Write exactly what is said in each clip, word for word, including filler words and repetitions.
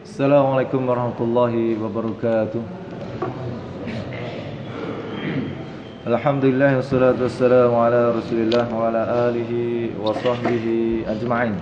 Assalamualaikum warahmatullahi wabarakatuh. Alhamdulillah wassalatu wassalamu ala Rasulillah wa ala alihi wa sahbihi ajma'in.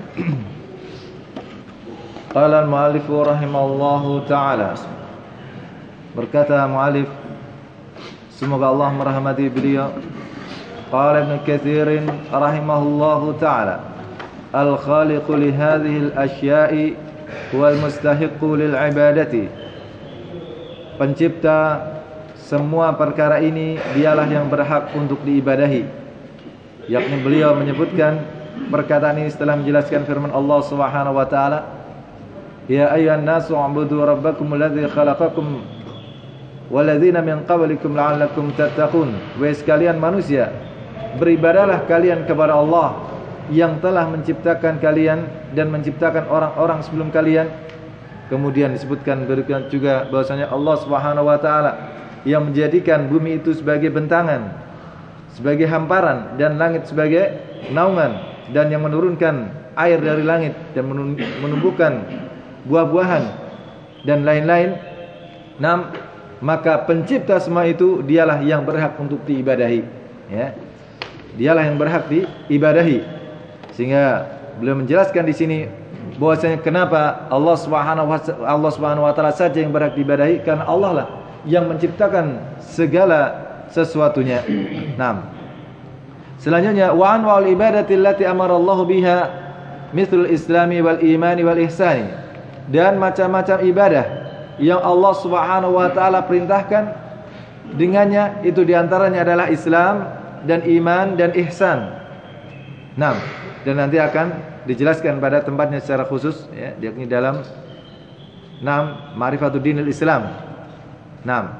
Qala al-mu'allif rahimallahu ta'ala. Berkata mu'allif, semoga Allah merahmati beliau. Qala Ibnu Katsir rahimahullahu ta'ala, al-khaliqu li hadhihi al-asya'i wal mustahiqqu lil ibadati. Pencipta semua perkara ini, dialah yang berhak untuk diibadahi. Yakni beliau menyebutkan perkataan ini setelah menjelaskan firman Allah Subhanahu wa taala, ya ayyuhan nasu ubudu rabbakum alladzi khalaqakum walladzina min qablikum la'allakum tattaqun. Wahai sekalian manusia, beribadalah kalian kepada Allah yang telah menciptakan kalian dan menciptakan orang-orang sebelum kalian. Kemudian disebutkan berikutnya juga bahwasanya Allah Subhanahu wa taala yang menjadikan bumi itu sebagai bentangan, sebagai hamparan, dan langit sebagai naungan, dan yang menurunkan air dari langit dan menumbuhkan buah-buahan dan lain-lain. Nah, maka pencipta semua itu dialah yang berhak untuk diibadahi, ya. Dialah yang berhak diibadahi. Sehingga beliau menjelaskan di sini bahwasanya kenapa Allah Subhanahu wa Allah Subhanahu wa taala saja yang berhak diibadahi, karena Allah lah yang menciptakan segala sesuatunya. Naam. Selanjutnya, wa anwa'ul ibadati allati amara Allah biha mithlul islami wal imani wal ihsani. Dan macam-macam ibadah yang Allah Subhanahu wa taala perintahkan dengannya, itu diantaranya adalah Islam dan iman dan ihsan. Naam. Dan nanti akan dijelaskan pada tempatnya secara khusus, ya, yakni dalam enam Ma'rifatud Dinil Islam. enam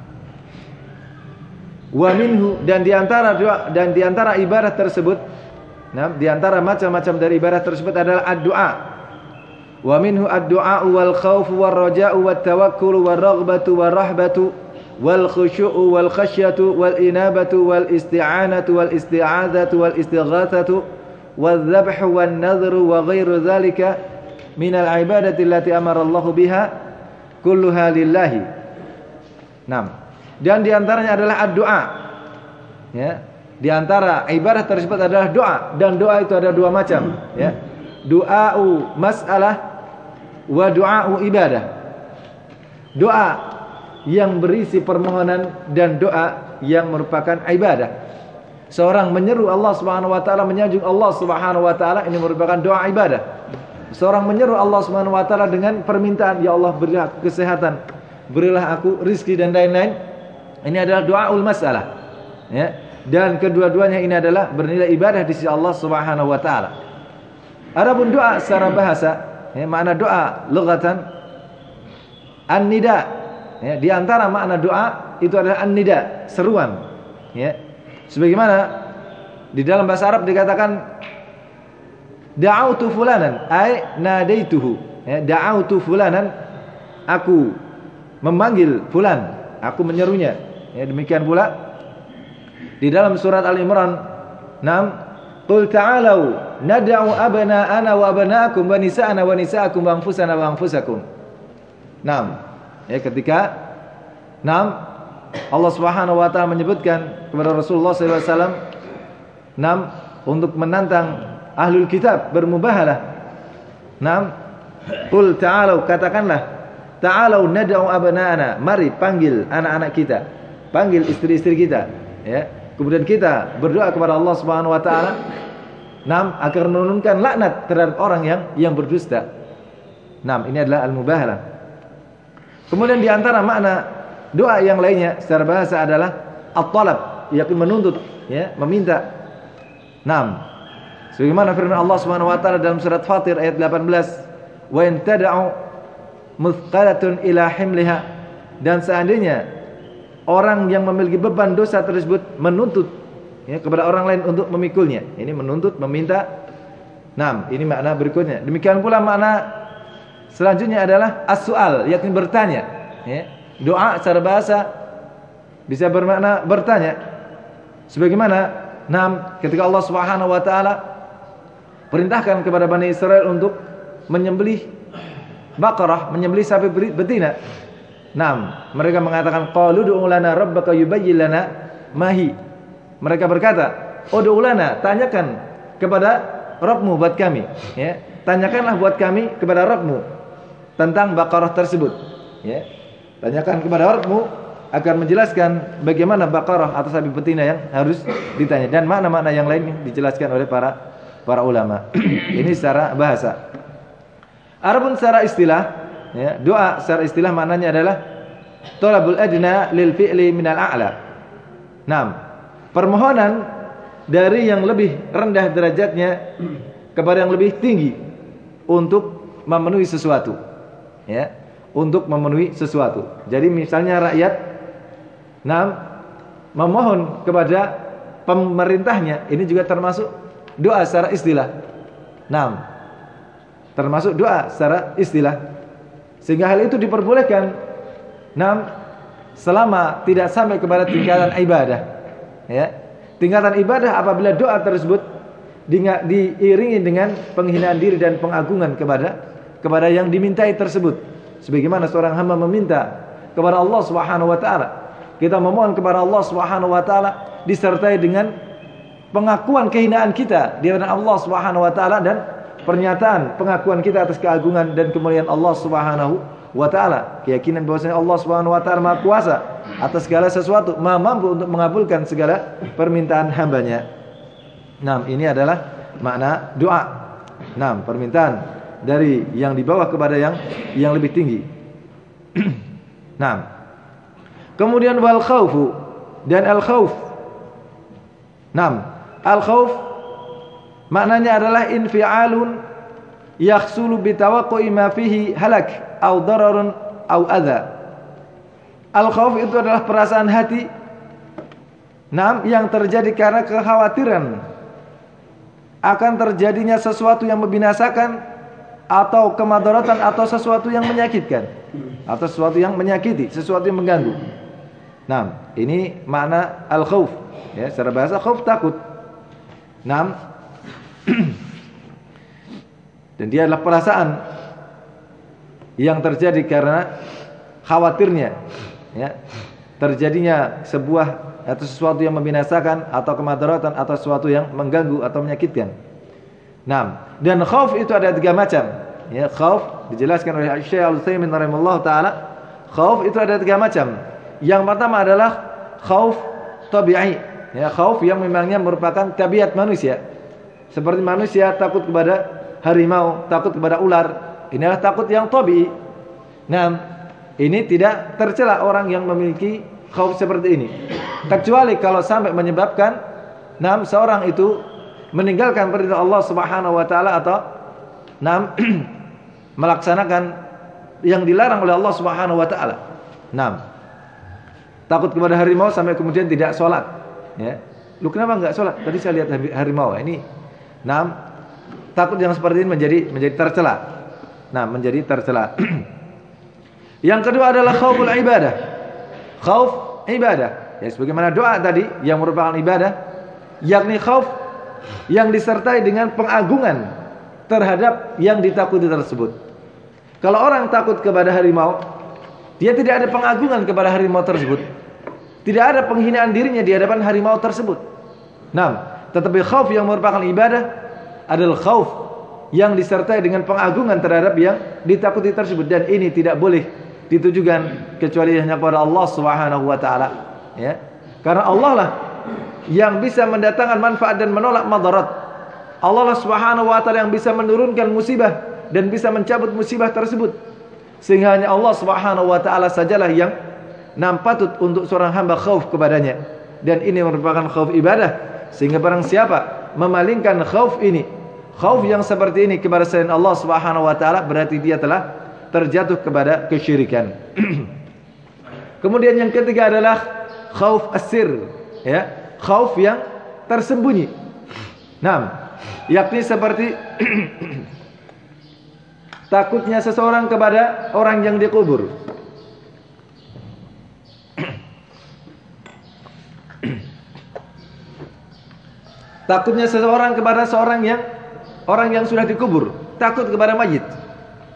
Wa minhu, dan diantara doa dan diantara ibadah tersebut, enam diantara macam-macam dari ibadah tersebut adalah ad-du'a. Wa minhu ad-du'a wal khaufu war raja'u wat tawakkulu war raghbatu war rahbatu wal khusyu'u wal khasyatu wal inabatu wal isti'anatu wal isti'adzatu wal istighatsatu والذبح والنذر وغير ذلك من العبادة التي أمر الله بها كلها لله. Naam. Dan diantaranya adalah doa. Ya. Di antara ibadah tersebut adalah doa, dan doa itu ada dua macam. Ya. Doa'u mas'alah wa doa'u ibadah. Doa yang berisi permohonan dan doa yang merupakan ibadah. Seorang menyeru Allah Subhanahu wa taala, menyanjung Allah Subhanahu wa taala, ini merupakan doa ibadah. Seorang menyeru Allah Subhanahu wa taala dengan permintaan, ya Allah berilah aku kesehatan, berilah aku rizki dan lain-lain. Ini adalah doaul masalah. Ya. Dan kedua-duanya ini adalah bernilai ibadah di sisi Allah Subhanahu wa taala. Adapun doa secara bahasa, ya, makna doa lughatan an-nida. Ya, di antara makna doa itu adalah an-nida, seruan. Ya. Sebagaimana di dalam bahasa Arab dikatakan da'autu fulanan ay nadaituhu, ya, da'autu fulanan, aku memanggil fulan, aku menyerunya. Ya, demikian pula di dalam surat Al-Imran, enam qul ta'alu nad'u abna'ana wa abna'akum wa nisa'ana wa nisa'akum wa anfusana wa anfusakum. enam Ya, ketika enam Allah Subhanahu wa taala menyebutkan kepada Rasulullah sallallahu alaihi wasallam enam untuk menantang ahlul kitab bermubahalah. enam Qul ta'alu, katakanlah, ta'alu nad'u abna'ana, mari panggil anak-anak kita, panggil istri-istri kita, ya. Kemudian kita berdoa kepada Allah Subhanahu wa taala enam agar menurunkan laknat terhadap orang yang yang berdusta. enam Ini adalah al-mubahalah. Kemudian di antara makna doa yang lainnya secara bahasa adalah at-talab, yakni menuntut, ya, meminta. enam Sebagaimana firman Allah Subhanahu wa taala dalam surat Fatir ayat delapan belas, wa in tad'u muthqalatun ila himliha, dan seandainya orang yang memiliki beban dosa tersebut menuntut, ya, kepada orang lain untuk memikulnya. Ini menuntut, meminta. enam Ini makna berikutnya. Demikian pula makna selanjutnya adalah as-su'al, yakni bertanya, ya. Doa secara bahasa bisa bermakna bertanya. Sebagaimana enam ketika Allah Subhanahu wa taala perintahkan kepada Bani Israel untuk menyembelih Baqarah, menyembelih sapi betina. Naam, mereka mengatakan qalu du'u lana rabbaka yubayyin lana mahi. Mereka berkata, "Ud'u lana, tanyakan kepada Rabbmu buat kami, ya. Tanyakanlah buat kami kepada Rabbmu tentang Baqarah tersebut, ya. Tanyakan kepada Rabbmu agar menjelaskan bagaimana Baqarah atau sapi betina yang harus ditanya dan makna-makna yang lain dijelaskan oleh para para ulama." Ini secara bahasa. Adapun secara istilah, ya, doa secara istilah maknanya adalah thalabul adna lil fi'li minal a'la. Naam, permohonan dari yang lebih rendah derajatnya kepada yang lebih tinggi untuk memenuhi sesuatu, ya, untuk memenuhi sesuatu. Jadi misalnya rakyat naam memohon kepada pemerintahnya, ini juga termasuk doa secara istilah. Naam, termasuk doa secara istilah. Sehingga hal itu diperbolehkan, naam, selama tidak sampai kepada tingkatan ibadah, ya. Tingkatan ibadah apabila doa tersebut diiringi dengan penghinaan diri dan pengagungan kepada kepada yang dimintai tersebut. Sebagaimana seorang hamba meminta kepada Allah Subhanahu wa taala, kita memohon kepada Allah Subhanahu wa taala disertai dengan pengakuan kehinaan kita di hadapan Allah Subhanahu wa taala dan pernyataan pengakuan kita atas keagungan dan kemuliaan Allah Subhanahu wa taala, keyakinan bahwasanya Allah Subhanahu wa taala Maha Kuasa atas segala sesuatu, Maha mampu untuk mengabulkan segala permintaan hambanya. Nah, ini adalah makna doa. Nah, permintaan dari yang di bawah kepada yang yang lebih tinggi. Nah, kemudian wal khaufu dan al khauf. Nah, al khauf maknanya adalah infi'alun yakhsulu bitawaqqu'i ma fihi halak au dararun au adza. Al-khauf itu adalah perasaan hati, naam, yang terjadi karena kekhawatiran akan terjadinya sesuatu yang membinasakan atau kemadaratan atau sesuatu yang menyakitkan atau sesuatu yang menyakiti, sesuatu yang mengganggu. Naam, ini makna al-khauf, ya, secara bahasa khauf takut. Naam. Dan dia adalah perasaan yang terjadi karena khawatirnya, ya, terjadinya sebuah atau sesuatu yang membinasakan atau kemadaratan atau sesuatu yang mengganggu atau menyakitkan. Nah, dan khauf itu ada tiga macam, ya. Khauf dijelaskan oleh Syekh Al-Utsaimin rahimahullah taala. Khauf itu ada tiga macam. Yang pertama adalah khauf tabi'i, ya, khauf yang memangnya merupakan tabiat manusia. Seperti manusia takut kepada harimau, takut kepada ular. Inilah takut yang tabi'i. Nah, ini tidak tercela orang yang memiliki khauf seperti ini, kecuali kalau sampai menyebabkan nam seorang itu meninggalkan perintah Allah Subhanahu wa taala atau nam melaksanakan yang dilarang oleh Allah Subhanahu wa taala. Nam, takut kepada harimau sampai kemudian tidak sholat, ya. Lu kenapa enggak sholat? Tadi saya lihat harimau. Ini nam, takut yang seperti ini menjadi menjadi tercela. Nah, menjadi tercela. Yang kedua adalah khauful ibadah. Khauf ibadah, ya, sebagaimana doa tadi yang merupakan ibadah, yakni khauf yang disertai dengan pengagungan terhadap yang ditakuti tersebut. Kalau orang takut kepada harimau, dia tidak ada pengagungan kepada harimau tersebut, tidak ada penghinaan dirinya di hadapan harimau tersebut. Nah, tetapi khauf yang merupakan ibadah adalah khauf yang disertai dengan pengagungan terhadap yang ditakuti tersebut, dan ini tidak boleh ditujukan kecuali hanya kepada Allah Subhanahu wa taala, ya. Karena Allah lah yang bisa mendatangkan manfaat dan menolak madarat. Allah lah Subhanahu wa taala yang bisa menurunkan musibah dan bisa mencabut musibah tersebut. Sehingga hanya Allah Subhanahu wa taala sajalah yang nam patut untuk seorang hamba khauf kepadanya. Dan ini merupakan khauf ibadah. Sehingga barang siapa memalingkan khauf ini, khauf yang seperti ini kepada selain Allah Subhanahu wa taala, berarti dia telah terjatuh kepada kesyirikan. Kemudian yang ketiga adalah khauf as-sir, ya, khauf yang tersembunyi. Nah, yakni seperti takutnya seseorang kepada orang yang dikubur. Takutnya seseorang kepada seorang yang orang yang sudah dikubur, takut kepada mayit.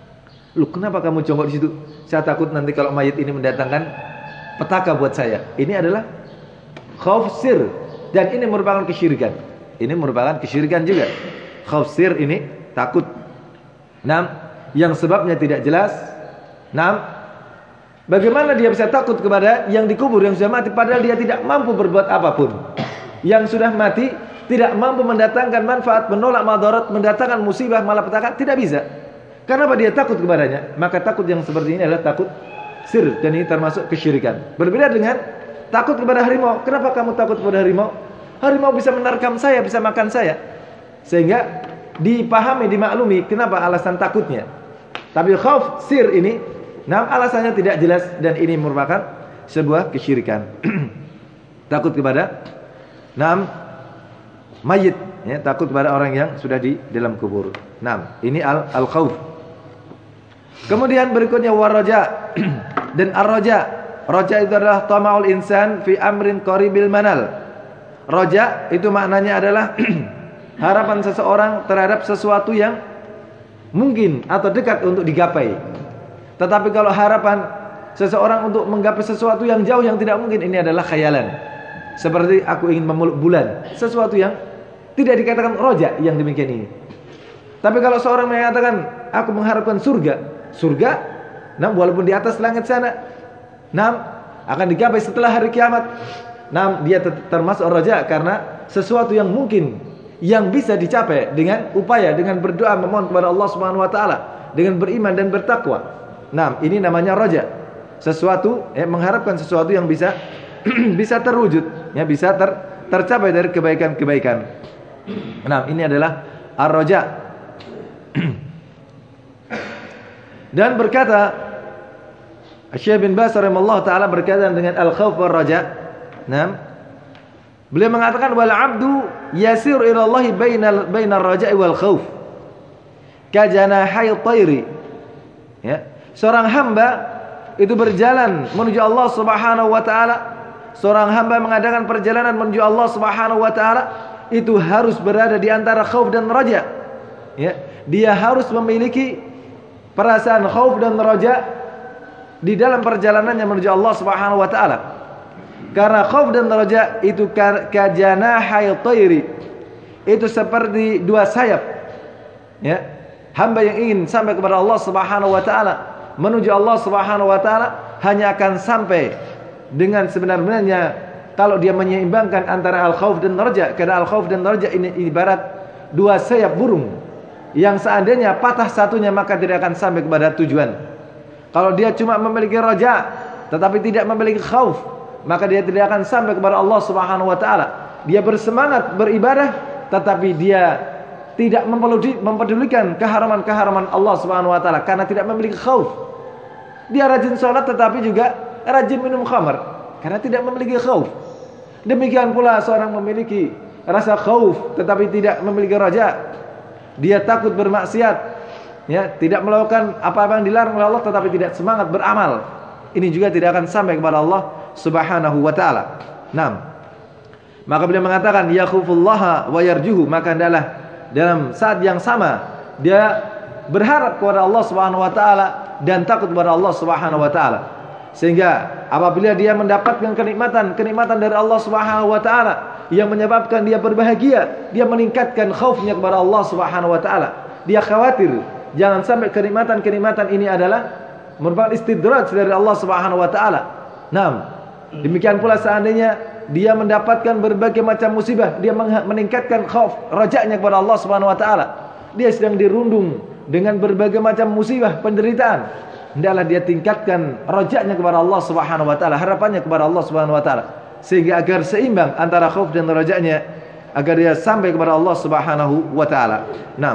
Lu kenapa kamu jongkok di situ? Saya takut nanti kalau mayit ini mendatangkan petaka buat saya. Ini adalah khauf sir, dan ini merupakan kesyirikan. Ini merupakan kesyirikan juga. Khauf sir ini takut. Nah, yang sebabnya tidak jelas. Nah, bagaimana dia bisa takut kepada yang dikubur, yang sudah mati, padahal dia tidak mampu berbuat apapun. Yang sudah mati tidak mampu mendatangkan manfaat, menolak madarat, mendatangkan musibah, malapetaka, tidak bisa. Kenapa dia takut kepadanya? Maka takut yang seperti ini adalah takut sir, dan ini termasuk kesyirikan. Berbeda dengan takut kepada harimau. Kenapa kamu takut kepada harimau? Harimau bisa menerkam saya, bisa makan saya. Sehingga dipahami, dimaklumi kenapa alasan takutnya. Tapi khauf sir ini, nah alasannya tidak jelas, dan ini merupakan sebuah kesyirikan. Takut kepada nam mayit, ya, takut kepada orang yang sudah di dalam kubur. Nah, ini al al khauf. Kemudian berikutnya waraja dan ar-raja. Raja itu adalah tama'ul insan fi amrin qaribil manal. Raja itu maknanya adalah harapan seseorang terhadap sesuatu yang mungkin atau dekat untuk digapai. Tetapi kalau harapan seseorang untuk menggapai sesuatu yang jauh yang tidak mungkin, ini adalah khayalan. Seperti aku ingin memeluk bulan, sesuatu yang tidak dikatakan raja yang demikian ini. Tapi kalau seorang mengatakan aku mengharapkan surga, surga, nah walaupun di atas langit sana, nah akan digapai setelah hari kiamat, nah dia termasuk raja karena sesuatu yang mungkin, yang bisa dicapai dengan upaya, dengan berdoa memohon kepada Allah Subhanahu Wa Taala, dengan beriman dan bertakwa. Nah ini namanya raja, sesuatu, eh, mengharapkan sesuatu yang bisa bisa terwujud, ya, bisa ter, tercapai dari kebaikan-kebaikan. Nah ini adalah ar-raja. Dan berkata Syekh bin Baz rahimahullah taala berkaitan dengan al-khauf war raja. Nah, beliau mengatakan wal 'abdu yasiru ila Allah bainal bainar raja'i wal khauf ka janahi tayri. Ya, seorang hamba itu berjalan menuju Allah Subhanahu wa taala. Seorang hamba mengadakan perjalanan menuju Allah Subhanahu wa taala itu harus berada di antara khauf dan raja. Ya, dia harus memiliki perasaan khauf dan raja di dalam perjalanannya menuju Allah Subhanahu wa taala. Karena khauf dan raja itu kajanahai tayri. Itu seperti dua sayap. Ya. Hamba yang ingin sampai kepada Allah Subhanahu wa taala, menuju Allah Subhanahu wa taala, hanya akan sampai dengan sebenar-benarnya kalau dia menyeimbangkan antara al-khauf dan raja. Karena al-khauf dan raja ini ibarat dua sayap burung yang seandainya patah satunya maka tidak akan sampai kepada tujuan. Kalau dia cuma memiliki raja tetapi tidak memiliki khauf, maka dia tidak akan sampai kepada Allah Subhanahu wa taala. Dia bersemangat beribadah tetapi dia tidak mempedulikan keharaman-keharaman Allah Subhanahu wa taala karena tidak memiliki khauf. Dia rajin salat tetapi juga rajin minum khamar karena tidak memiliki khauf. Demikian pula seorang memiliki rasa khauf tetapi tidak memiliki raja. Dia takut bermaksiat, ya, tidak melakukan apa-apa yang dilarang oleh Allah tetapi tidak semangat beramal. Ini juga tidak akan sampai kepada Allah Subhanahu wa taala. Naam. Maka beliau mengatakan yakhufullaha wa yarjuhu, maka adalah dalam saat yang sama dia berharap kepada Allah Subhanahu wa taala dan takut kepada Allah Subhanahu wa taala. Sehingga apabila dia mendapatkan kenikmatan, kenikmatan dari Allah Subhanahu wa taala yang menyebabkan dia berbahagia, dia meningkatkan khaufnya kepada Allah Subhanahu wa taala. Dia khawatir jangan sampai kenikmatan-kenikmatan ini adalah merupakan istidraj dari Allah Subhanahu wa taala. Naam. Demikian pula seandainya dia mendapatkan berbagai macam musibah, dia meningkatkan khauf, rajanya kepada Allah Subhanahu wa taala. Dia sedang dirundung dengan berbagai macam musibah, penderitaan. Hendaklah dia tingkatkan rajanya kepada Allah Subhanahu wa taala, harapannya kepada Allah Subhanahu wa taala, sehingga agar seimbang antara khauf dan rajanya, agar dia sampai kepada Allah Subhanahu wa taala. Naam.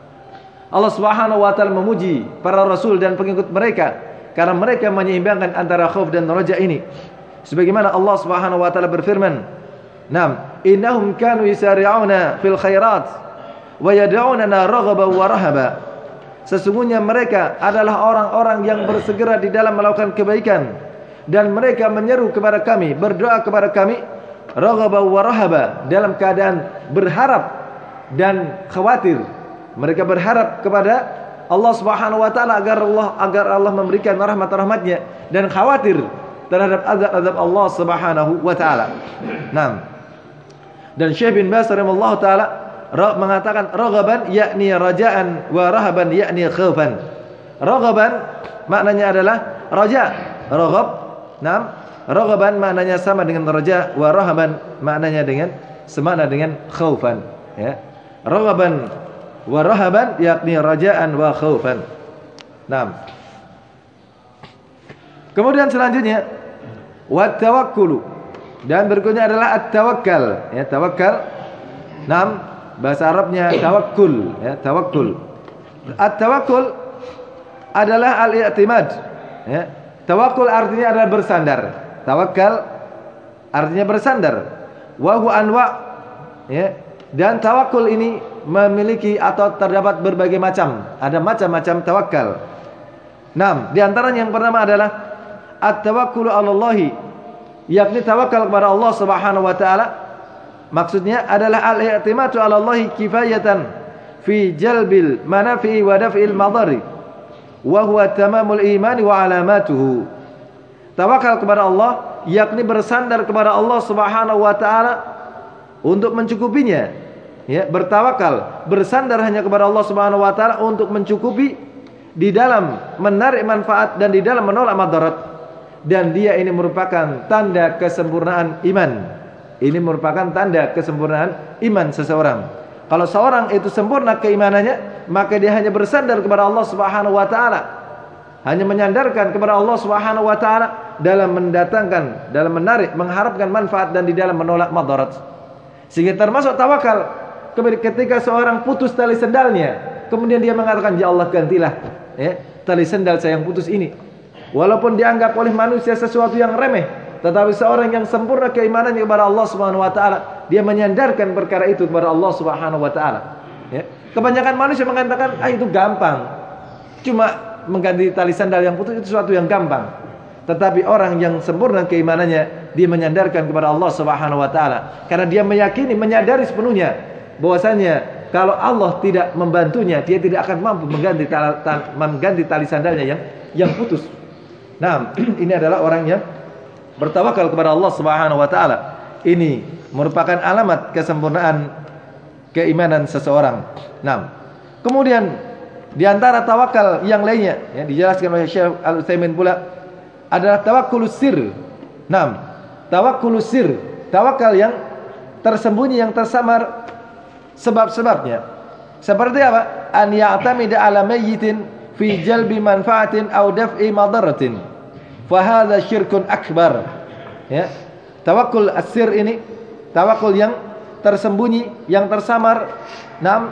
Allah Subhanahu wa taala memuji para rasul dan pengikut mereka karena mereka menyeimbangkan antara khauf dan raja ini. Sebagaimana Allah Subhanahu wa taala berfirman, "Naam, innahum kanu yusari'una fil khairat wa yad'unana raghaban wa rahaba." Sesungguhnya mereka adalah orang-orang yang bersegera di dalam melakukan kebaikan dan mereka menyeru kepada kami, berdoa kepada kami raghaban wa rahaba, dalam keadaan berharap dan khawatir. Mereka berharap kepada Allah Subhanahu wa taala agar Allah agar Allah memberikan rahmat-rahmatnya dan khawatir terhadap azab-azab Allah Subhanahu wa taala. Naam. Dan Syekh bin Baz rahimahullah taala mengatakan raghaban yakni rajaan wa rahaban yakni khaufan. Raghaban maknanya adalah raja, raghab. Naam. Raghaban maknanya sama dengan raja, wa rahaban maknanya dengan semana dengan khaufan, ya. Raghaban wa rahaban yakni rajaan wa khaufan. Naam. Kemudian selanjutnya wa tawakkulu, dan berikutnya adalah at-tawakkal, ya, tawakkal. Naam, bahasa Arabnya tawakkul, ya, tawakkul. At-tawakkul adalah al-i'timad, ya. Tawakkul artinya adalah bersandar. Tawakkal artinya bersandar. Wa huwa anwa, ya. Dan tawakkul ini memiliki atau terdapat berbagai macam. Ada macam-macam tawakkal. Naam, di antaranya yang pertama adalah at-tawakkulu 'ala Allah, yakni tawakal kepada Allah Subhanahu wa taala. Maksudnya adalah al-i'timadu 'ala Allah kifayatan fi jalbil manafi'i wa daf'il madari, wa huwa tamamul imani wa alamatuhu. Tawakal kepada Allah yakni bersandar kepada Allah Subhanahu wa taala untuk mencukupinya, ya, bertawakal, bersandar hanya kepada Allah Subhanahu wa taala untuk mencukupi di dalam menarik manfaat dan di dalam menolak madarat. Dan dia ini merupakan tanda kesempurnaan iman. Ini merupakan tanda kesempurnaan iman seseorang. Kalau seorang itu sempurna keimanannya, maka dia hanya bersandar kepada Allah Subhanahu wa taala, hanya menyandarkan kepada Allah Subhanahu wa taala dalam mendatangkan, dalam menarik, mengharapkan manfaat dan di dalam menolak madarat. Sehingga termasuk tawakal ketika seorang putus tali sendalnya, kemudian dia mengatakan, ya Allah gantilah, ya, tali sendal saya yang putus ini. Walaupun dianggap oleh manusia sesuatu yang remeh, tetapi seorang yang sempurna keimanannya kepada Allah Subhanahu wa taala, dia menyandarkan perkara itu kepada Allah Subhanahu wa taala, ya. Kebanyakan manusia mengatakan, ah itu gampang, cuma mengganti tali sandal yang putus itu sesuatu yang gampang. Tetapi orang yang sempurna keimanannya, dia menyandarkan kepada Allah Subhanahu wa taala, karena dia meyakini, menyadari sepenuhnya bahwasanya kalau Allah tidak membantunya, dia tidak akan mampu mengganti tali, mengganti tali sandalnya yang yang putus. Nah, ini adalah orang yang bertawakal kepada Allah Subhanahu wa taala. Ini merupakan alamat kesempurnaan keimanan seseorang. Nah, kemudian di antara tawakal yang lainnya yang dijelaskan oleh Syekh Al-Utsaimin pula adalah tawakkulus sir. Nah, tawakkulus sir, tawakal yang tersembunyi, yang tersamar sebab-sebabnya. Seperti apa? An ya'tamida 'ala mayyitin fi jalbi manfaatin aw daf'i madaratin. Fa hadza syirkun akbar. Ya. Tawakkul as-sir ini tawakul yang tersembunyi, yang tersamar. Naam,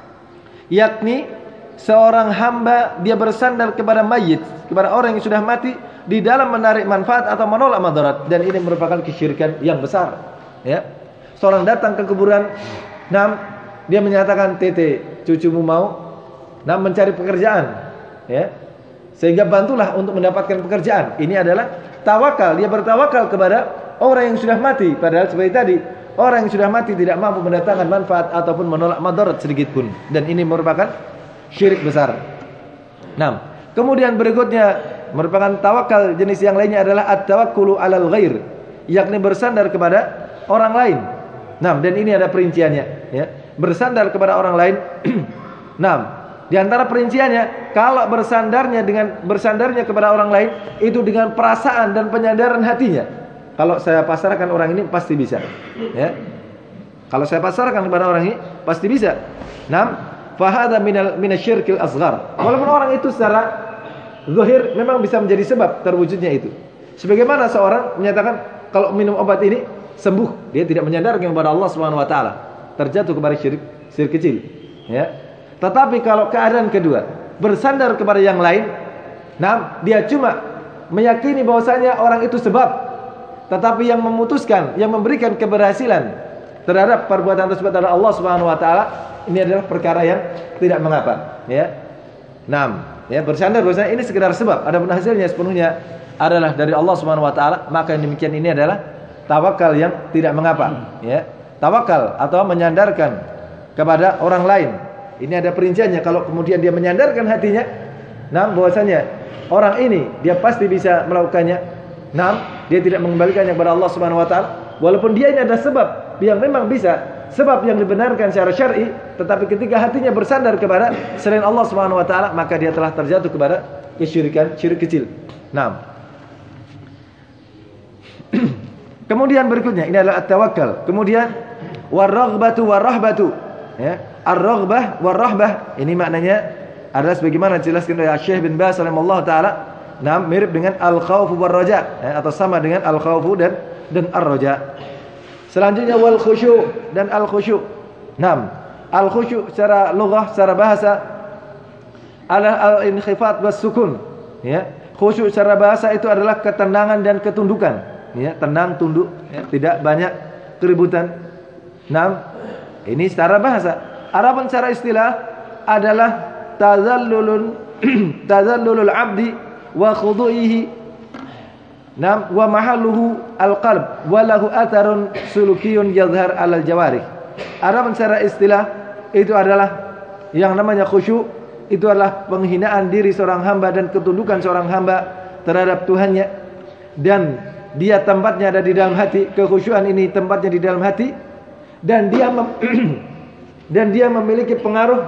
yakni seorang hamba dia bersandar kepada mayit, kepada orang yang sudah mati di dalam menarik manfaat atau menolak madarat, dan ini merupakan kesyirikan yang besar, ya. Seorang datang ke kuburan, naam, dia menyatakan, "Tete, cucumu mau naam mencari pekerjaan." Ya, sehingga bantulah untuk mendapatkan pekerjaan. Ini adalah tawakal. Dia bertawakal kepada orang yang sudah mati. Padahal seperti tadi, orang yang sudah mati tidak mampu mendatangkan manfaat ataupun menolak madarat sedikit pun. Dan ini merupakan syirik besar. Nah, kemudian berikutnya merupakan tawakal jenis yang lainnya adalah at-tawakkulu 'alal ghair, yakni bersandar kepada orang lain. Nah, dan ini ada perinciannya, ya. Bersandar kepada orang lain. Nah, di antara perinciannya, kalau bersandarnya dengan bersandarnya kepada orang lain itu dengan perasaan dan penyadaran hatinya. Kalau saya pasarkan orang ini pasti bisa, ya. Kalau saya pasarkan kepada orang ini pasti bisa. Naam, fa hadza minal minasyirkil asghar. Walaupun orang itu secara zahir memang bisa menjadi sebab terwujudnya itu. Sebagaimana seorang menyatakan kalau minum obat ini sembuh, dia tidak menyandarkan kepada Allah Subhanahu wa taala, terjatuh kepada syirik, syirik kecil, ya. Tetapi kalau keadaan kedua, bersandar kepada yang lain, nah, dia cuma meyakini bahwasanya orang itu sebab, tetapi yang memutuskan, yang memberikan keberhasilan terhadap perbuatan tersebut adalah Allah Subhanahu wa taala. Ini adalah perkara yang tidak mengapa, ya. Nah, ya, bersandar bahwasanya ini sekedar sebab, adapun hasilnya sepenuhnya adalah dari Allah Subhanahu wa taala, maka yang demikian ini adalah tawakal yang tidak mengapa, ya. Tawakal atau menyandarkan kepada orang lain Ini ada perinciannya. Kalau kemudian dia menyandarkan hatinya, nah bahwasanya orang ini dia pasti bisa melakukannya. Nah, dia tidak mengembalikannya kepada Allah Subhanahu wa taala, walaupun dia ini ada sebab yang memang bisa, sebab yang dibenarkan secara syar'i, tetapi ketika hatinya bersandar kepada selain Allah Subhanahu wa taala, maka dia telah terjatuh kepada kesyirikan, syirik kecil. Nah, kemudian berikutnya ini adalah at-tawakkal. Kemudian war-raghbatu war-rahbatu. Ya, ar-raghbah war-rahbah ini maknanya adalah sebagaimana dijelaskan oleh Syekh bin Baz rahimahullah taala. Nah, mirip dengan al-khaufu war-raja, ya, atau sama dengan al-khaufu dan dan ar-raja. Selanjutnya wal khusyu' dan al khusyu'. Naam, al khusyu' secara lughah, secara bahasa adalah al-inkhifat was sukun. Ya, khusyuk secara bahasa itu adalah ketenangan dan ketundukan. Ya, tenang, tunduk, ya, tidak banyak keributan. Naam, ini secara bahasa. Adapun secara istilah adalah tazallulun tazallulul 'abdi wa khudu'ihi. Nam wa mahalluhu al-qalb wa lahu atharun sulukiyun yadhhar 'alal jawarih. Adapun secara istilah itu adalah yang namanya khusyuk, itu adalah penghinaan diri seorang hamba dan ketundukan seorang hamba terhadap Tuhannya, dan dia tempatnya ada di dalam hati. Kekhusyuan ini tempatnya di dalam hati, dan dia mem dan dia memiliki pengaruh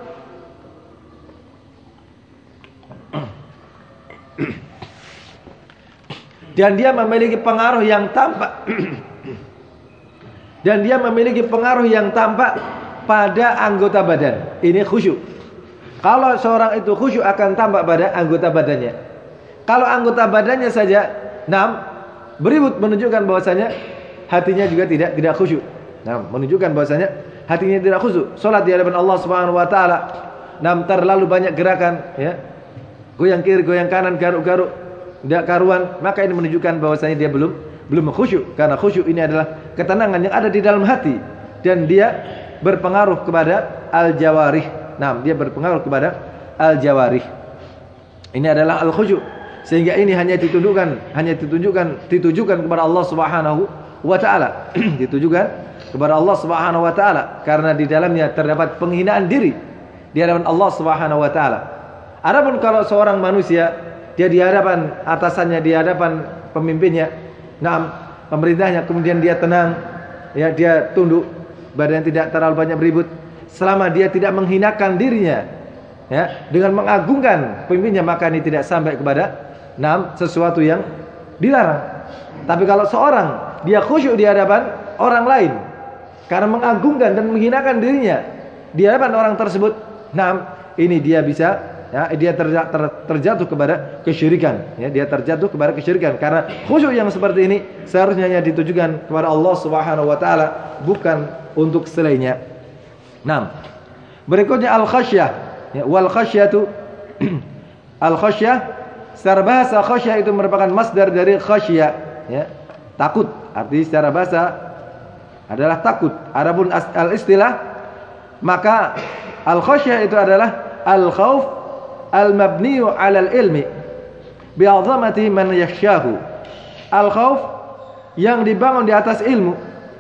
dan dia memiliki pengaruh yang tampak dan dia memiliki pengaruh yang tampak pada anggota badan. Ini khusyuk. Kalau seorang itu khusyuk akan tampak pada anggota badannya. Kalau anggota badannya saja nam beribut, menunjukkan bahwasanya hatinya juga tidak tidak khusyuk. Nah, menunjukkan bahwasanya hatinya tidak khusyuk. Salat di hadapan Allah Subhanahu wa taala, nam terlalu banyak gerakan, ya. Goyang kiri, goyang kanan, garuk-garuk, tidak karuan, maka ini menunjukkan bahwasanya dia belum belum khusyuk. Karena khusyuk ini adalah ketenangan yang ada di dalam hati, dan dia berpengaruh kepada al-jawarih. Nah, dia berpengaruh kepada al-jawarih. Ini adalah al-khusyuk. Sehingga ini hanya ditunjukkan, hanya ditunjukkan, ditujukan kepada Allah Subhanahu wa taala. Ditujukan kepada Allah Subhanahu wa taala karena di dalamnya terdapat penghinaan diri di hadapan Allah Subhanahu wa taala. Adapun kalau seorang manusia dia di hadapan atasannya, di hadapan pemimpinnya, nah, pemerintahnya, kemudian dia tenang, ya, dia tunduk, badan tidak terlalu banyak beribut, selama dia tidak menghinakan dirinya, ya, dengan mengagungkan pemimpinnya, maka ini tidak sampai kepada nah, sesuatu yang dilarang. Tapi kalau seorang dia khusyuk di hadapan orang lain karena mengagungkan dan menghinakan dirinya di hadapan orang tersebut, nah, ini dia bisa, ya, dia terja, ter, terjatuh kepada kesyirikan, ya, dia terjatuh kepada kesyirikan karena khusyuk yang seperti ini seharusnya hanya ditujukan kepada Allah Subhanahu wa taala, bukan untuk selainnya. Nah, berikutnya al-khasyah, ya, wal khasyatu al-khasyah secara bahasa khasyah itu merupakan masdar dari khasyah, ya, takut. Arti secara bahasa adalah takut. Adapun al-istilah, maka al-khasyah itu adalah al-khauf al-mabniyu 'alal ilmi bi'azamati man yakhshahu. Al-khauf yang dibangun di atas ilmu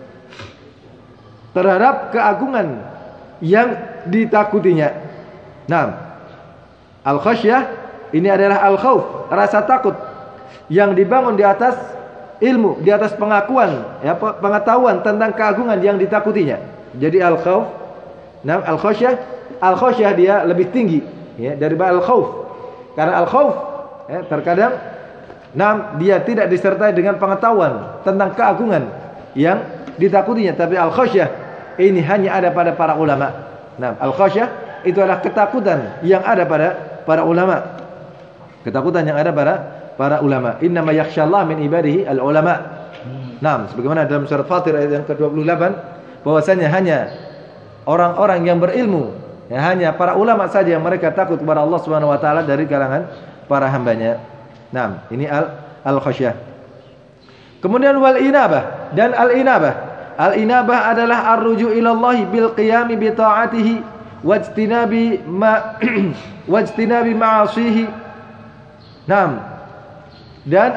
terhadap keagungan yang ditakutinya. Nah, al-khasyah ini adalah al-khauf, rasa takut yang dibangun di atas ilmu, di atas pengakuan, ya, pengetahuan tentang keagungan yang ditakutinya. Jadi al-khauf, nah, al-khasyah, al-khasyah dia lebih tinggi, ya, daripada al-khauf. Karena al-khauf, ya, terkadang nah, dia tidak disertai dengan pengetahuan tentang keagungan yang ditakutinya, tapi al-khasyah ini hanya ada pada para ulama. Nah, al-khasyah itu adalah ketakutan yang ada pada para ulama. Ketakutan yang ada pada para ulama. Innama yakhshallah min ibadihi al-ulama. Naam, sebagaimana dalam surat Fatir ayat yang ke dua puluh delapan, bahwasanya hanya orang-orang yang berilmu, ya, hanya para ulama saja yang mereka takut kepada Allah Subhanahu wa taala dari kalangan para hambanya. Naam, ini al-khasyah. Kemudian wal inabah dan al-inabah. Al-inabah adalah ar-ruju' ila Allah bil qiyam bi ta'atihi wajtinabi ma wajtinabi ma'asihi. Naam. Dan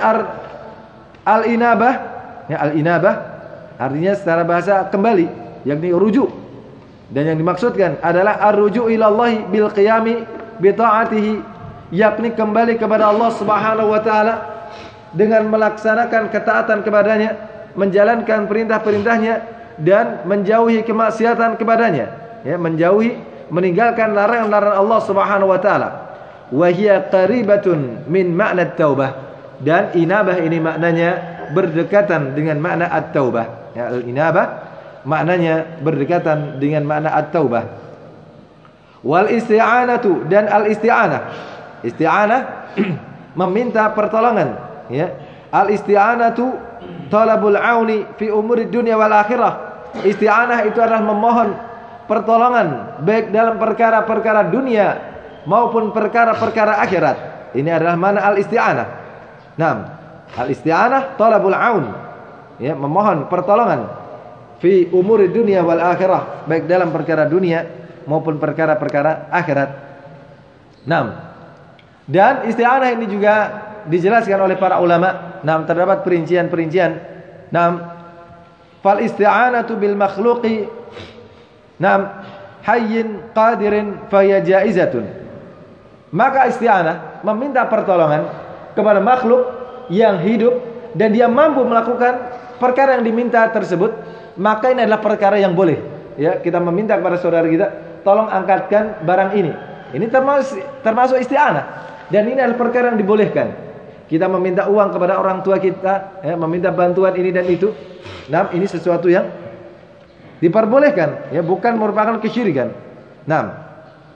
al-inabah, ya, al-inabah artinya secara bahasa kembali, yakni rujuk. Dan yang dimaksudkan adalah ar-ruju' ilallahi bil qiyami bi ta'atihi, yakni kembali kepada Allah Subhanahu wa taala dengan melaksanakan ketaatan kepadanya, menjalankan perintah-perintahnya dan menjauhi kemaksiatan kepadanya, ya, menjauhi meninggalkan larangan-larangan Allah Subhanahu wa taala. Wa hiya qaribatun min makna taubah, dan inabah ini maknanya berdekatan dengan makna at-taubah. Ya, al-inabah maknanya berdekatan dengan makna at-taubah. Wal isti'anatu, dan al-isti'anah. Isti'anah meminta pertolongan, ya. Al-isti'anatu talabul auni fi umuri dunya wal akhirah. Isti'anah itu adalah memohon pertolongan baik dalam perkara-perkara dunia maupun perkara-perkara akhirat. Ini adalah makna al-isti'anah. Naam. Al-isti'anah talabul aun, ya, memohon pertolongan fi umuri dunia wal akhirah, baik dalam perkara dunia maupun perkara-perkara akhirat. Naam. Dan isti'anah ini juga dijelaskan oleh para ulama. Naam, terdapat perincian-perincian. Naam. Fal isti'anatu bil makhluqi, naam, hayyin qadirin fa hiya jaizatun. Maka isti'anah meminta pertolongan kepada makhluk yang hidup dan dia mampu melakukan perkara yang diminta tersebut, maka ini adalah perkara yang boleh. Ya, kita meminta kepada saudara kita, tolong angkatkan barang ini. Ini termasuk termasuk isti'anah, dan ini adalah perkara yang dibolehkan. Kita meminta uang kepada orang tua kita, ya, meminta bantuan ini dan itu. Nah, ini sesuatu yang diperbolehkan, ya, bukan merupakan kesyirikan. Nah,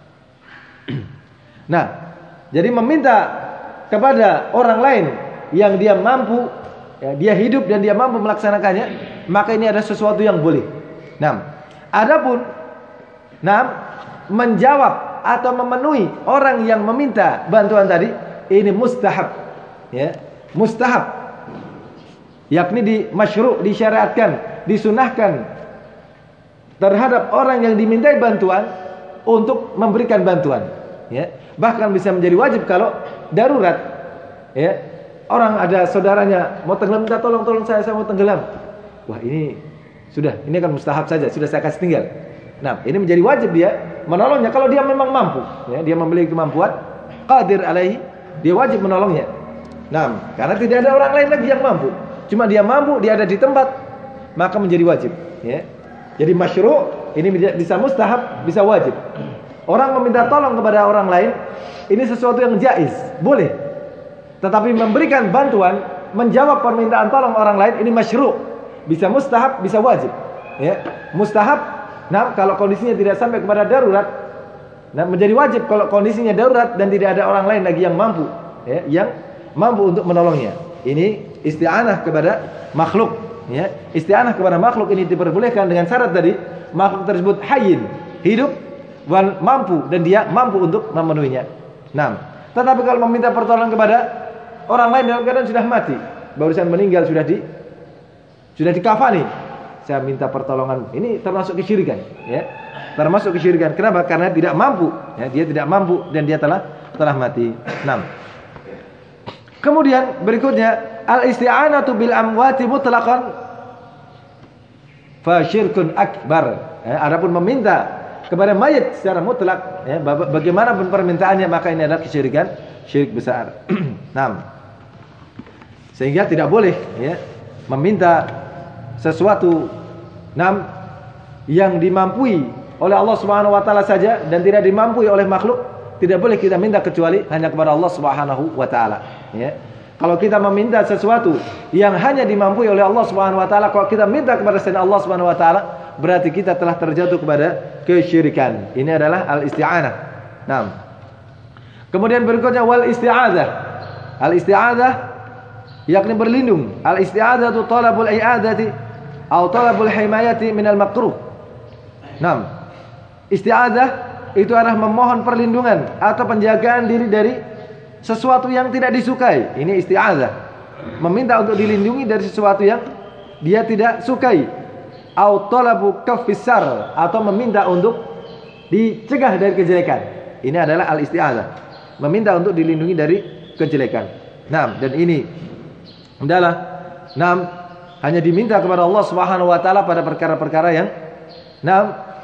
nah, jadi meminta kepada orang lain yang dia mampu, ya, dia hidup dan dia mampu melaksanakannya, maka ini ada sesuatu yang boleh. Nah, adapun nah, menjawab atau memenuhi orang yang meminta bantuan tadi, ini mustahab, ya, mustahab, yakni di masyru', disyariatkan, disunahkan terhadap orang yang dimintai bantuan untuk memberikan bantuan, ya. Bahkan bisa menjadi wajib kalau darurat, ya. Orang ada saudaranya mau tenggelam, minta tolong, tolong saya, saya mau tenggelam. Wah, ini sudah, ini kan mustahab saja, sudah saya kasih tinggal. Nah, ini menjadi wajib dia menolongnya kalau dia memang mampu, ya, dia memiliki kemampuan, qadir alaihi, dia wajib menolongnya. Nah, karena tidak ada orang lain lagi yang mampu, cuma dia mampu, dia ada di tempat, maka menjadi wajib, ya. Jadi masyru', ini bisa mustahab, bisa wajib. Orang meminta tolong kepada orang lain, ini sesuatu yang jaiz, boleh. Tetapi memberikan bantuan, menjawab permintaan tolong orang lain, ini masyru', bisa mustahab, bisa wajib, ya. Mustahab, nah, kalau kondisinya tidak sampai kepada darurat, nah, menjadi wajib kalau kondisinya darurat dan tidak ada orang lain lagi yang mampu, ya, yang mampu untuk menolongnya. Ini isti'anah kepada makhluk, ya. Isti'anah kepada makhluk ini diperbolehkan dengan syarat tadi, makhluk tersebut hayyin, hidup, dan mampu, dan dia mampu untuk memenuhinya. Nah, tetapi kalau meminta pertolongan kepada orang lain dalam keadaan sudah mati, barusan meninggal, sudah di sudah dikafani, saya minta pertolongan, ini termasuk kesyirikan, ya. Termasuk kesyirikan. Kenapa? Karena tidak mampu, ya, dia tidak mampu dan dia telah telah mati. Nah, kemudian berikutnya, al-isti'anatu bil amwati mutlaqan fa syirkun akbar. Ya, adapun meminta kepada mayat secara mutlak, ya, bagaimanapun permintaannya, maka ini adalah kesyirikan, syirik besar. Nah, sehingga tidak boleh, ya, meminta sesuatu, nam, yang dimampui oleh Allah Subhanahu wa taala saja dan tidak dimampui oleh makhluk, tidak boleh kita minta kecuali hanya kepada Allah Subhanahu wa taala, ya. Kalau kita meminta sesuatu yang hanya dimampui oleh Allah Subhanahu wa taala, kalau kita minta kepada selain Allah Subhanahu wa taala, berarti kita telah terjatuh kepada kesyirikan. Ini adalah al-isti'anah. Nah, kemudian berikutnya wal isti'adzah. Al-isti'adzah yakni berlindung. Al-isti'adzatu talabul i'adati atau talabul himayati minal makruh. Nah, isti'adzah itu adalah memohon perlindungan atau penjagaan diri dari sesuatu yang tidak disukai. Ini isti'adzah. Meminta untuk dilindungi dari sesuatu yang dia tidak sukai. Au talabu kaffisar, atau meminta untuk dicegah dari kejelekan. Ini adalah al-isti'adzah. Meminta untuk dilindungi dari kejelekan. Nah, dan ini adalah nah, hanya diminta kepada Allah Subhanahu wa taala pada perkara-perkara yang nah,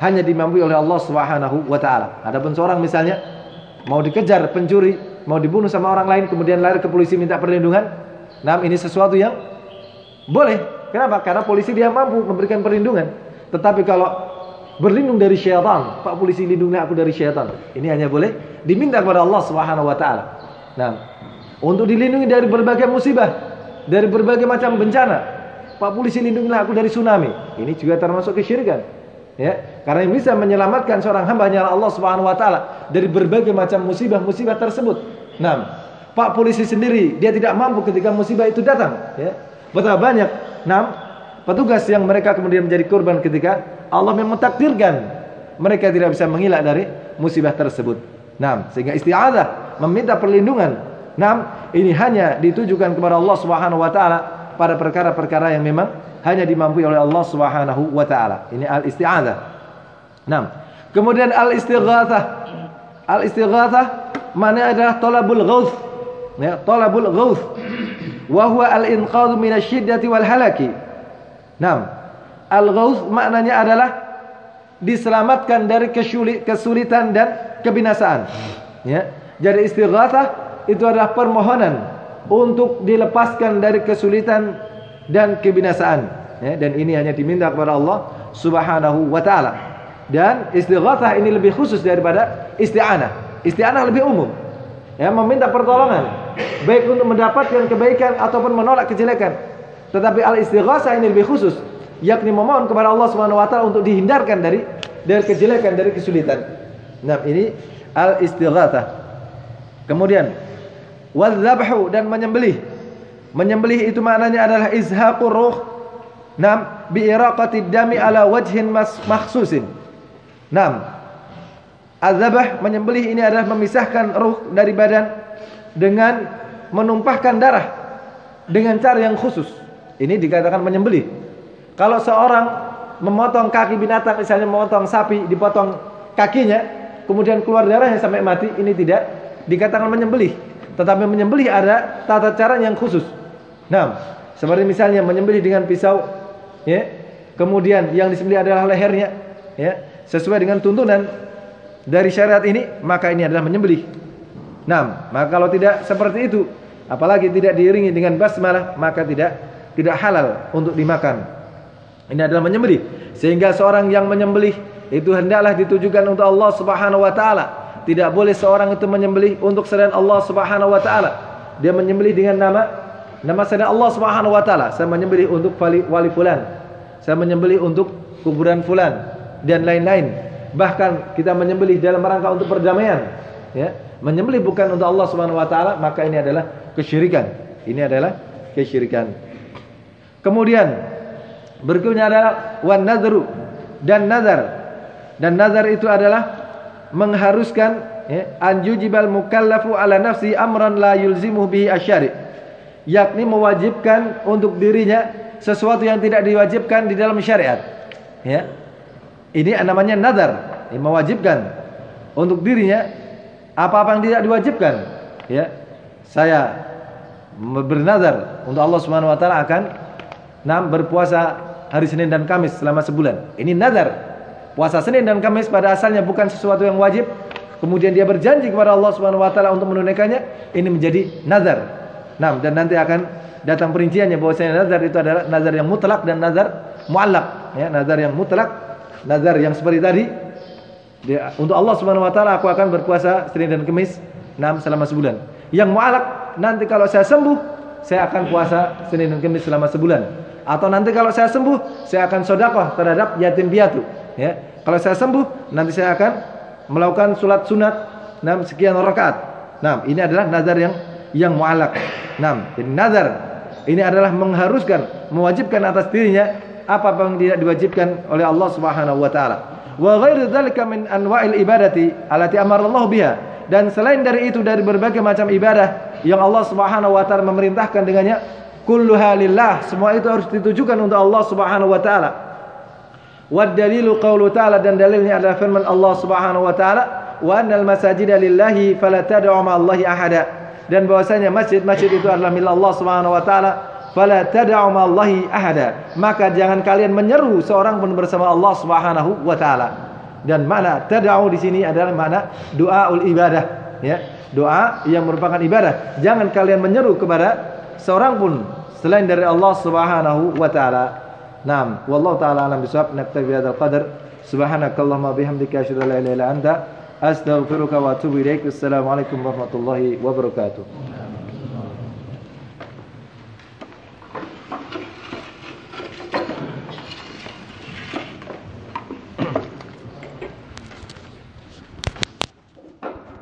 hanya dimampu oleh Allah Subhanahu wa taala. Adapun seorang misalnya mau dikejar pencuri, mau dibunuh sama orang lain, kemudian lari ke polisi minta perlindungan, nah ini sesuatu yang boleh. Kenapa? Karena polisi dia mampu memberikan perlindungan. Tetapi kalau berlindung dari syaitan, Pak polisi lindungi aku dari syaitan, ini hanya boleh diminta kepada Allah Subhanahu wa taala. Nah, untuk dilindungi dari berbagai musibah, dari berbagai macam bencana, Pak polisi lindungilah aku dari tsunami, ini juga termasuk kesyirikan. Ya, karena yang bisa menyelamatkan seorang hamba hanyalah Allah Subhanahu wa taala dari berbagai macam musibah-musibah tersebut. Nah, Pak polisi sendiri dia tidak mampu ketika musibah itu datang, ya. Betapa banyak nah petugas yang mereka kemudian menjadi korban ketika Allah memang takdirkan mereka tidak bisa mengelak dari musibah tersebut. Nah, sehingga isti'adzah meminta perlindungan, nah ini hanya ditujukan kepada Allah Subhanahu wa taala pada perkara-perkara yang memang hanya dimampu oleh Allah Subhanahu wa taala. Ini al-isti'adzah. Nah, kemudian al-istighatsah. Al-istighatsah maknanya adalah talabul ghauth. Ya, talabul ghauth. Wa huwa al-inqadhu minasyiddati wal halaki. Nah, al-ghauth maknanya adalah diselamatkan dari kesulitan dan kebinasaan. Ya. Jadi istighatsah itu adalah permohonan untuk dilepaskan dari kesulitan dan kebinasaan, ya, dan ini hanya diminta kepada Allah Subhanahu wa taala. Dan istighatsah ini lebih khusus daripada isti'anah. Isti'anah lebih umum, ya, meminta pertolongan baik untuk mendapatkan kebaikan ataupun menolak kejelekan. Tetapi al-istighatsah ini lebih khusus, yakni memohon kepada Allah Subhanahu wa taala untuk dihindarkan dari dari kejelekan, dari kesulitan. Nah, ini al-istighatsah. Kemudian wadzabhu, dan menyembelih. Menyembelih itu maknanya adalah izhaqur ruh, nam bi iraqati dami ala wajhin makhsusin. Nam, azabah, menyembelih ini adalah memisahkan ruh dari badan dengan menumpahkan darah dengan cara yang khusus. Ini dikatakan menyembelih. Kalau seorang memotong kaki binatang, misalnya memotong sapi, dipotong kakinya, kemudian keluar darahnya sampai mati, ini tidak dikatakan menyembelih. Tetapi menyembelih ada tata cara yang khusus. Nah, seperti misalnya menyembelih dengan pisau, ya. Kemudian yang disembelih adalah lehernya, ya. Sesuai dengan tuntunan dari syariat ini, maka ini adalah menyembelih. Nah, maka kalau tidak seperti itu, apalagi tidak diiringi dengan basmalah, maka tidak tidak halal untuk dimakan. Ini adalah menyembelih. Sehingga seorang yang menyembelih itu hendaklah ditujukan untuk Allah Subhanahu wa taala. Tidak boleh seorang itu menyembelih untuk selain Allah Subhanahu wa taala. Dia menyembelih dengan nama nama selain Allah Subhanahu wa taala. Saya menyembelih untuk wali, wali fulan. Saya menyembelih untuk kuburan fulan dan lain-lain. Bahkan kita menyembelih dalam rangka untuk perdamaian, ya. Menyembelih bukan untuk Allah Subhanahu wa taala, maka ini adalah kesyirikan. Ini adalah kesyirikan. Kemudian berikutnya adalah wan nadru, dan nazar. Dan nazar itu adalah mengharuskan, ya, anjujibal mukallafu ala nafsi amran la yulzimuhu bihi asyari', yakni mewajibkan untuk dirinya sesuatu yang tidak diwajibkan di dalam syariat, ya. Ini namanya nazar, ini mewajibkan untuk dirinya apa-apa yang tidak diwajibkan, ya. Saya bernazar untuk Allah Subhanahu wa taala akan nam berpuasa hari Senin dan Kamis selama sebulan. Ini nazar. Puasa Senin dan Kamis pada asalnya bukan sesuatu yang wajib, kemudian dia berjanji kepada Allah Subhanahu wa taala untuk menunaikannya, ini menjadi nazar. Nah, dan nanti akan datang perinciannya bahwasanya nazar itu adalah nazar yang mutlak dan nazar muallaq, ya, nazar yang mutlak, nazar yang seperti tadi, dia, untuk Allah Subhanahu wa taala aku akan berpuasa Senin dan Kamis enam selama sebulan. Yang muallaq, nanti kalau saya sembuh, saya akan puasa Senin dan Kamis selama sebulan. Atau nanti kalau saya sembuh, saya akan sedekah terhadap yatim piatu. Ya, kalau saya sembuh, nanti saya akan melakukan salat sunat enam sekian rakaat. Nah, ini adalah nazar yang yang muallaq. Nah, ini nazar ini adalah mengharuskan, mewajibkan atas dirinya apa yang tidak diwajibkan oleh Allah Subhanahu wa taala. Wa ghairu dzalika min anwa'il ibadati allati amara Allah biha. Dan selain dari itu dari berbagai macam ibadah yang Allah Subhanahu wa taala memerintahkan dengannya, kulluha lillah, semua itu harus ditujukan untuk Allah Subhanahu wa taala. Wad dalilu qaulu ta'ala, dan dalilnya adalah firman Allah Subhanahu wa taala, wa annal masajida lillahi fala tad'u ma'allahi ahada. Dan bahwasanya masjid-masjid itu adalah milik Allah Subhanahu wa taala, fala tad'u ma'allahi ahada. Maka jangan kalian menyeru seorang pun bersama Allah Subhanahu wa taala. Dan makna tad'u di sini adalah makna doaul ibadah, ya. Doa yang merupakan ibadah. Jangan kalian menyeru kepada seorang pun selain dari Allah Subhanahu wa taala. Naam, wallahu taala alam bisawab. Naktafi hadzal qadar. Subhanakallahumma bihamdika asyhadu an la ilaha illa anta astaghfiruka wa atubu ilaik. Assalamualaikum warahmatullahi wabarakatuh.